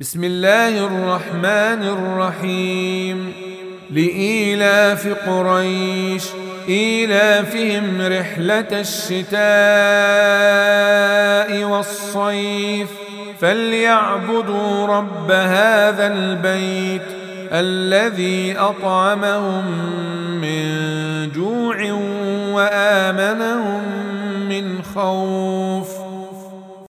بسم الله الرحمن الرحيم. لإيلاف قريش إيلافهم رحلة الشتاء والصيف فليعبدوا رب هذا البيت الذي أطعمهم من جوع وآمنهم من خوف.